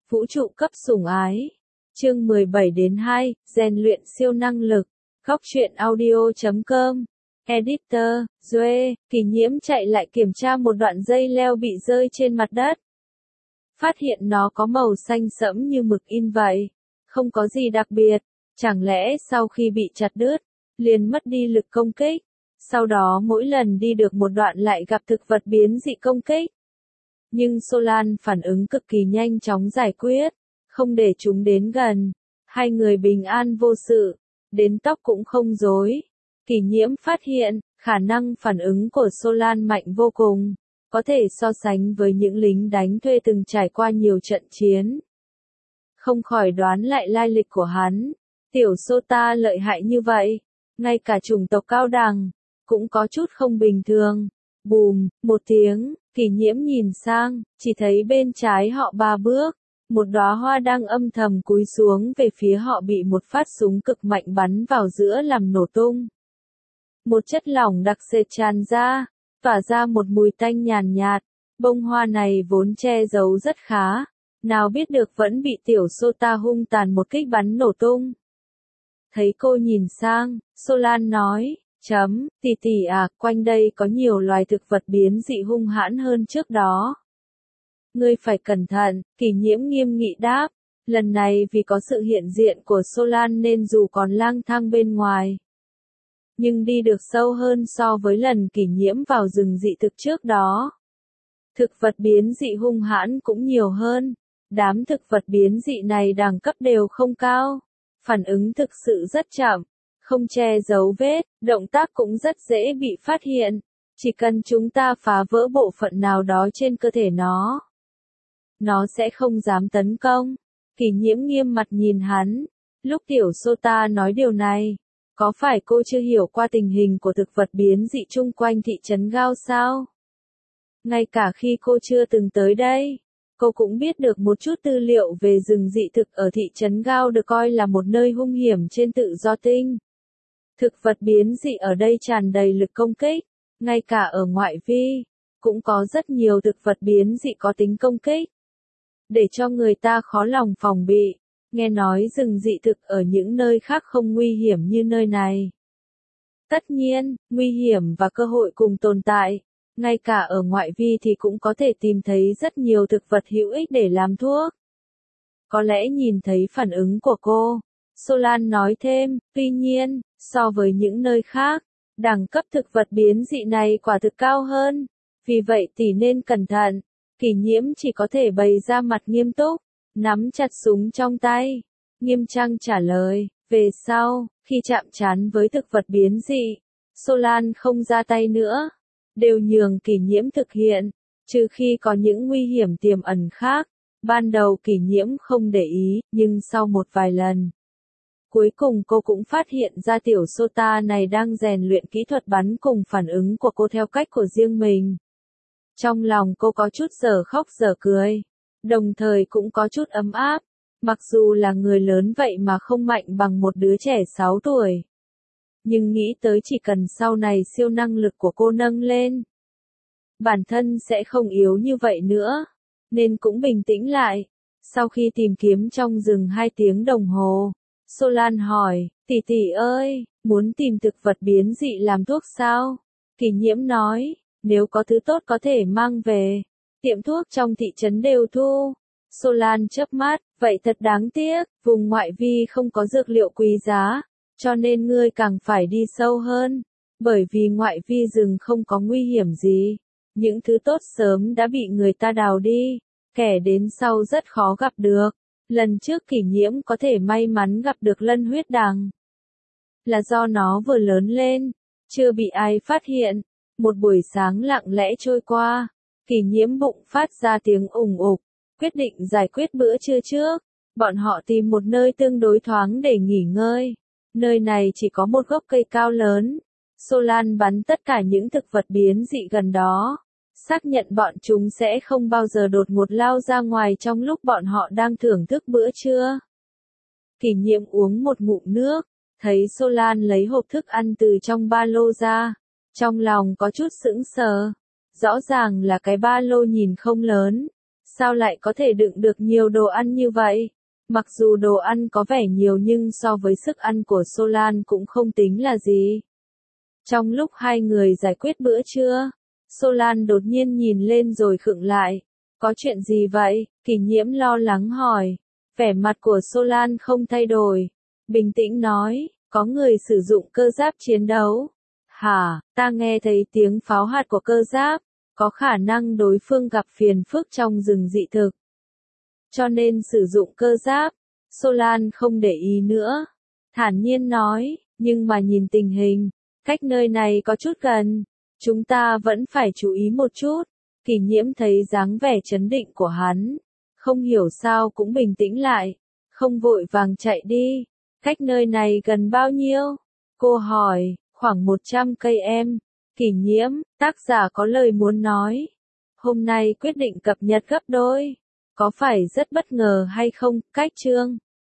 Vũ trụ cấp sủng ái. Chương 17-2, rèn luyện siêu năng lực. Góc truyện audio.com. Editor, Duê, Kỳ Nhiễm chạy lại kiểm tra một đoạn dây leo bị rơi trên mặt đất. Phát hiện nó có màu xanh sẫm như mực in vậy. Không có gì đặc biệt, chẳng lẽ sau khi bị chặt đứt, liền mất đi lực công kích. Sau đó mỗi lần đi được một đoạn lại gặp thực vật biến dị công kích. Nhưng Solan phản ứng cực kỳ nhanh chóng giải quyết, không để chúng đến gần. Hai người bình an vô sự, đến tóc cũng không rối. Kỳ Nhiễm phát hiện, khả năng phản ứng của Solan mạnh vô cùng, có thể so sánh với những lính đánh thuê từng trải qua nhiều trận chiến. Không khỏi đoán lại lai lịch của hắn, tiểu Sota lợi hại như vậy, ngay cả chủng tộc cao đẳng, cũng có chút không bình thường. Bùm, một tiếng, Kỳ Nhiễm nhìn sang, chỉ thấy bên trái họ 3 bước, một đóa hoa đang âm thầm cúi xuống về phía họ bị một phát súng cực mạnh bắn vào giữa làm nổ tung. Một chất lỏng đặc sệt tràn ra, tỏa ra một mùi tanh nhàn nhạt, bông hoa này vốn che giấu rất khá, nào biết được vẫn bị tiểu Sota hung tàn một kích bắn nổ tung. Thấy cô nhìn sang, Solan nói, tỷ tỷ à, quanh đây có nhiều loài thực vật biến dị hung hãn hơn trước đó. Ngươi phải cẩn thận, Kỳ Nhiễm nghiêm nghị đáp, lần này vì có sự hiện diện của Solan nên dù còn lang thang bên ngoài, nhưng đi được sâu hơn so với lần Kỳ Nhiễm vào rừng dị thực trước đó. Thực vật biến dị hung hãn cũng nhiều hơn, đám thực vật biến dị này đẳng cấp đều không cao, phản ứng thực sự rất chậm, không che giấu vết, động tác cũng rất dễ bị phát hiện, chỉ cần chúng ta phá vỡ bộ phận nào đó trên cơ thể nó sẽ không dám tấn công. Kỳ Nhiễm nghiêm mặt nhìn hắn, lúc tiểu Sota nói điều này, có phải cô chưa hiểu qua tình hình của thực vật biến dị chung quanh thị trấn Gao sao? Ngay cả khi cô chưa từng tới đây, cô cũng biết được một chút tư liệu về rừng dị thực ở thị trấn Gao được coi là một nơi hung hiểm trên tự do tinh. Thực vật biến dị ở đây tràn đầy lực công kích, ngay cả ở ngoại vi, cũng có rất nhiều thực vật biến dị có tính công kích, để cho người ta khó lòng phòng bị. Nghe nói rừng dị thực ở những nơi khác không nguy hiểm như nơi này. Tất nhiên, nguy hiểm và cơ hội cùng tồn tại, ngay cả ở ngoại vi thì cũng có thể tìm thấy rất nhiều thực vật hữu ích để làm thuốc. Có lẽ nhìn thấy phản ứng của cô, Solan nói thêm, tuy nhiên, so với những nơi khác, đẳng cấp thực vật biến dị này quả thực cao hơn, vì vậy tỷ nên cẩn thận. Kỳ Nhiễm chỉ có thể bày ra mặt nghiêm túc, nắm chặt súng trong tay, nghiêm trang trả lời. Về sau, khi chạm trán với thực vật biến dị, Solan không ra tay nữa, đều nhường Kỳ Nhiễm thực hiện, trừ khi có những nguy hiểm tiềm ẩn khác. Ban đầu Kỳ Nhiễm không để ý, nhưng sau một vài lần, cuối cùng cô cũng phát hiện ra tiểu Sota này đang rèn luyện kỹ thuật bắn cùng phản ứng của cô theo cách của riêng mình. Trong lòng cô có chút dở khóc dở cười, đồng thời cũng có chút ấm áp, mặc dù là người lớn vậy mà không mạnh bằng một đứa trẻ 6 tuổi. Nhưng nghĩ tới chỉ cần sau này siêu năng lực của cô nâng lên, bản thân sẽ không yếu như vậy nữa, nên cũng bình tĩnh lại. Sau khi tìm kiếm trong rừng 2 tiếng đồng hồ, Solan hỏi, tỷ tỷ ơi, muốn tìm thực vật biến dị làm thuốc sao? Kỳ Nhiễm nói, nếu có thứ tốt có thể mang về, tiệm thuốc trong thị trấn đều thu. Solan chớp mắt, vậy thật đáng tiếc, vùng ngoại vi không có dược liệu quý giá, cho nên ngươi càng phải đi sâu hơn, bởi vì ngoại vi rừng không có nguy hiểm gì, những thứ tốt sớm đã bị người ta đào đi, kẻ đến sau rất khó gặp được. Lần trước Kỳ Nhiễm có thể may mắn gặp được lân huyết đằng, là do nó vừa lớn lên, chưa bị ai phát hiện. Một buổi sáng lặng lẽ trôi qua, Kỳ Nhiễm bụng phát ra tiếng ủng ục, quyết định giải quyết bữa trưa trước. Bọn họ tìm một nơi tương đối thoáng để nghỉ ngơi. Nơi này chỉ có một gốc cây cao lớn. Solan bắn tất cả những thực vật biến dị gần đó, xác nhận bọn chúng sẽ không bao giờ đột ngột lao ra ngoài trong lúc bọn họ đang thưởng thức bữa trưa. Kỳ Nhiễm uống một ngụm nước, thấy Solan lấy hộp thức ăn từ trong ba lô ra. Trong lòng có chút sững sờ, rõ ràng là cái ba lô nhìn không lớn, Sao lại có thể đựng được nhiều đồ ăn như vậy? Mặc dù đồ ăn có vẻ nhiều nhưng so với sức ăn của Solan cũng không tính là gì. Trong lúc hai người giải quyết bữa trưa, Solan đột nhiên nhìn lên rồi khựng lại. Có chuyện gì vậy? Kỷ Nhiễm lo lắng hỏi. Vẻ mặt của Solan không thay đổi. Bình tĩnh nói, có người sử dụng cơ giáp chiến đấu. Hả, ta nghe thấy tiếng pháo hạt của cơ giáp. Có khả năng đối phương gặp phiền phức trong rừng dị thực. Cho nên sử dụng cơ giáp. Solan không để ý nữa. Thản nhiên nói, nhưng mà nhìn tình hình, cách nơi này có chút gần. Chúng ta vẫn phải chú ý một chút. Kỷ Nhiễm thấy dáng vẻ trấn định của hắn. Không hiểu sao cũng bình tĩnh lại. Không vội vàng chạy đi. Cách nơi này gần bao nhiêu? Cô hỏi, khoảng 100 cây em. Kỷ Nhiễm, tác giả có lời muốn nói. Hôm nay quyết định cập nhật gấp đôi. Có phải rất bất ngờ hay không? Cách chương